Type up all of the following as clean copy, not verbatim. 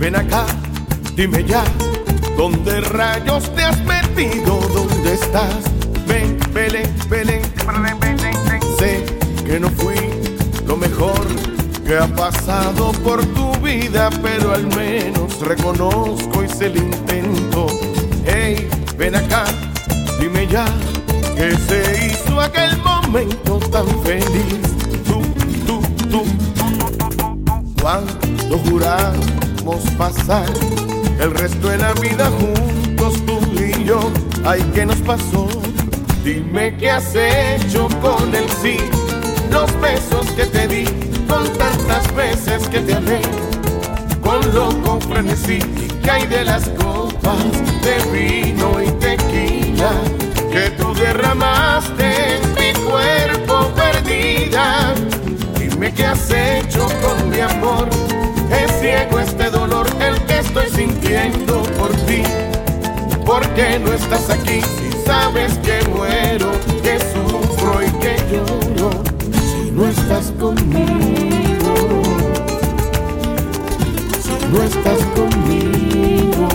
ven acá, dime ya, ¿dónde rayos te has metido? ¿Dónde estás? Ven, Belén, Belén. Sé que no fui lo mejor que ha pasado por tu vida, pero al menos reconozco, hice el intento. Hey, ven acá, dime ya, ¿qué se hizo aquel momento tan feliz? Tú, cuando juramos pasar el resto de la vida juntos, tú y yo. Ay, ¿qué nos pasó? Dime qué has hecho con el sí, los besos que te di, con tantas veces que te amé, con loco frenesí. ¿Qué hay de las copas de vino y tequila que tú derramaste en mi cuerpo perdida? Dime qué has hecho con mi amor, es ciego este dolor el que estoy sintiendo por ti. ¿Por qué no estás aquí si sabes que muero, que sufro y que lloro? Si no estás conmigo, si no estás conmigo.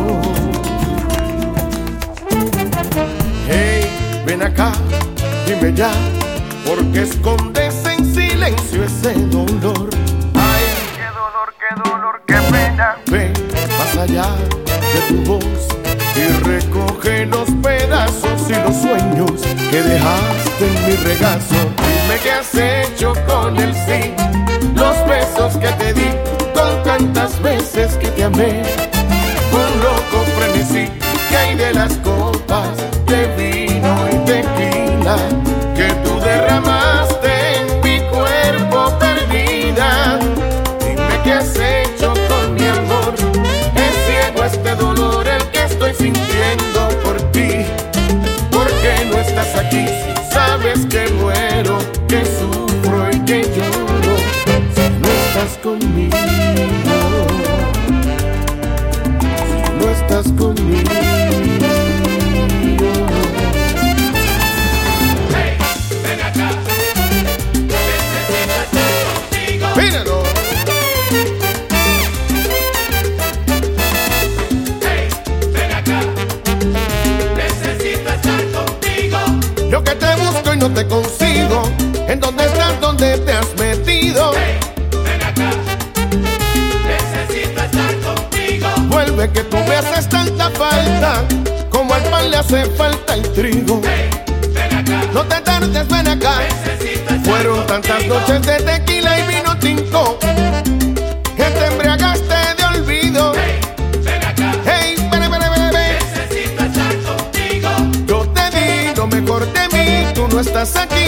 Hey, ven acá, dime ya, ¿por qué escondes en silencio ese dolor? Ay, qué dolor, qué pena. Ven más allá de tu voz y recoge los pedazos y los sueños que dejaste en mi regazo. Dime qué has hecho con el sí, los besos que te di, con tantas veces que te amé, con loco frenesí. ¿Qué hay de las copas de vino y tequila que tú derramaste en mi cuerpo perdida? Dime qué has hecho con mi amor, es ciego este dolor el que estoy sintiendo por ti. ¿Por qué no estás aquí si sabes que muero, que sufro y que lloro? Si no estás conmigo, si no estás conmigo. Hey, ven acá, necesito estar contigo. Míralo. Hey, ven acá, necesito estar contigo. Yo que te busco y no te consigo, ¿en dónde estás? ¿Dónde te has metido? Hey, ven acá, necesito estar contigo. Vuelve que tú me haces tanta falta, como al pan le hace falta el trigo. Hey, ven acá, No te tardes, ven acá. necesito estar Fueron tantas contigo. noches de tequila y vino tinto que te embriagaste de olvido. Hey, ven acá, Hey, necesito estar contigo. yo te di lo mejor de mí, tú no estás aquí